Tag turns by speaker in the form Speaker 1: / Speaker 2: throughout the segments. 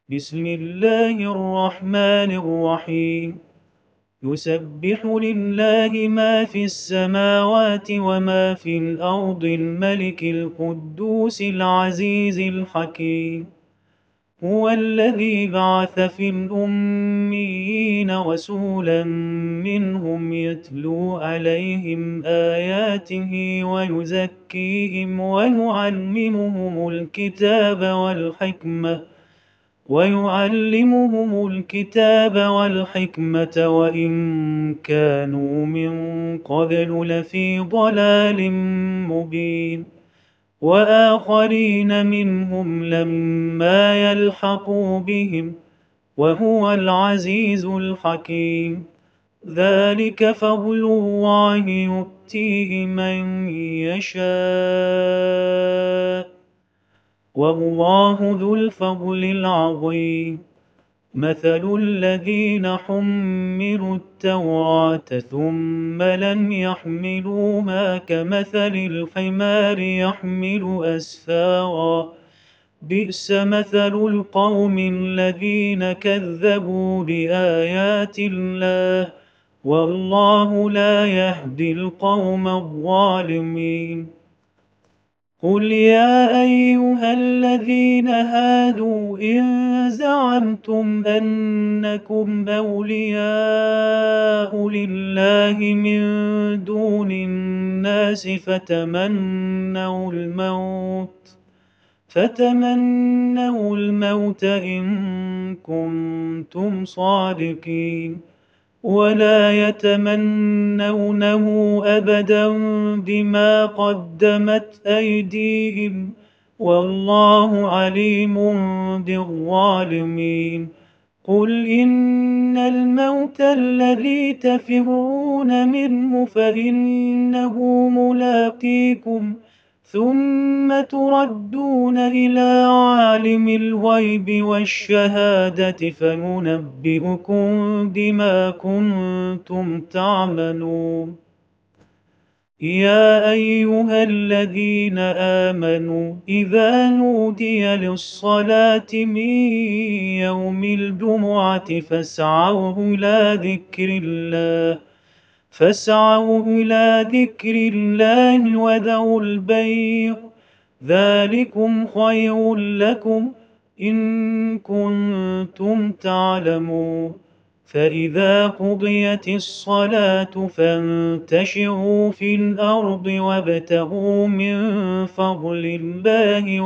Speaker 1: بسم الله الرحمن الرحيم. يسبح لله ما في السماوات وما في الأرض الملك القدوس العزيز الحكيم. هو الذي بعث في الأميين رسولا منهم يتلو عليهم آياته ويعلمهم الكتاب والحكمة وإن كانوا من قبل لفي ضلال مبين. وآخرين منهم لما يلحقوا بهم وهو العزيز الحكيم. ذلك فضل الله يؤتيه من يشاء والله ذو الفضل العظيم. مثل الذين حملوا التوراة ثم لم يحملوها كمثل الحمار يحمل أسفارا. بئس مثل القوم الذين كذبوا بآيات الله والله لا يهدي القوم الظالمين. قل يا أيها الذين هادوا إن زعمتم أنكم أولياء لله من دون الناس فتمنوا الموت إن كنتم صادقين ولا يتمنونه أبدا بما قدمت أيديهم والله عليم بالظالمين. قل إن الموت الذي تفرون منه فإنه ملاقيكم ثم تردون إلى عالم الغيب والشهادة فينبئكم بما كنتم تعملون. يا أيها الذين آمنوا إذا نودي للصلاة من يوم الجمعة فاسعوا إلى ذكر الله وذروا البيع ذلكم خير لكم إن كنتم تعلمون. فإذا قضيت الصلاة فانتشروا في الأرض وابتغوا من فضل الله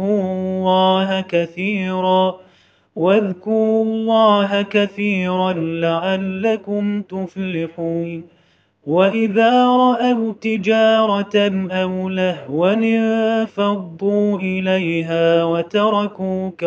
Speaker 1: واذكروا الله كثيرا لعلكم تفلحون. وإذا رأوا تجارة أو لهوا انفضوا إليها وتركوك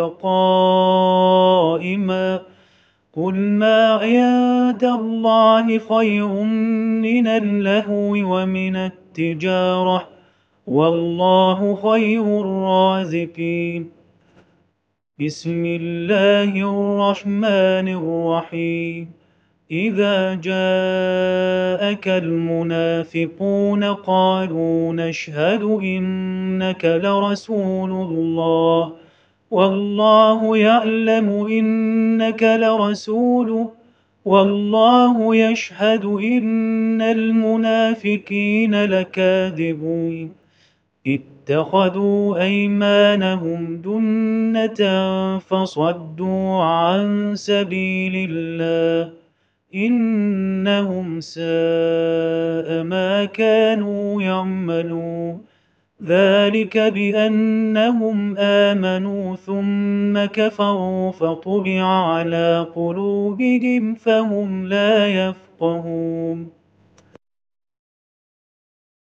Speaker 1: قائما. قل ما عند الله خير من اللهو ومن التجارة والله خير الرازقين. بسم الله الرحمن الرحيم. إذا جاءك المنافقون قالوا نشهد إنك لرسول الله والله يعلم إنك لرسوله والله يشهد إن المنافقين لكاذبون. اتخذوا أيمانهم جنة فصدوا عن سبيل الله إنهم ساء ما كانوا يعملون. ذلك بأنهم آمنوا ثم كفروا فطبع على قلوبهم فهم لا يفقهون.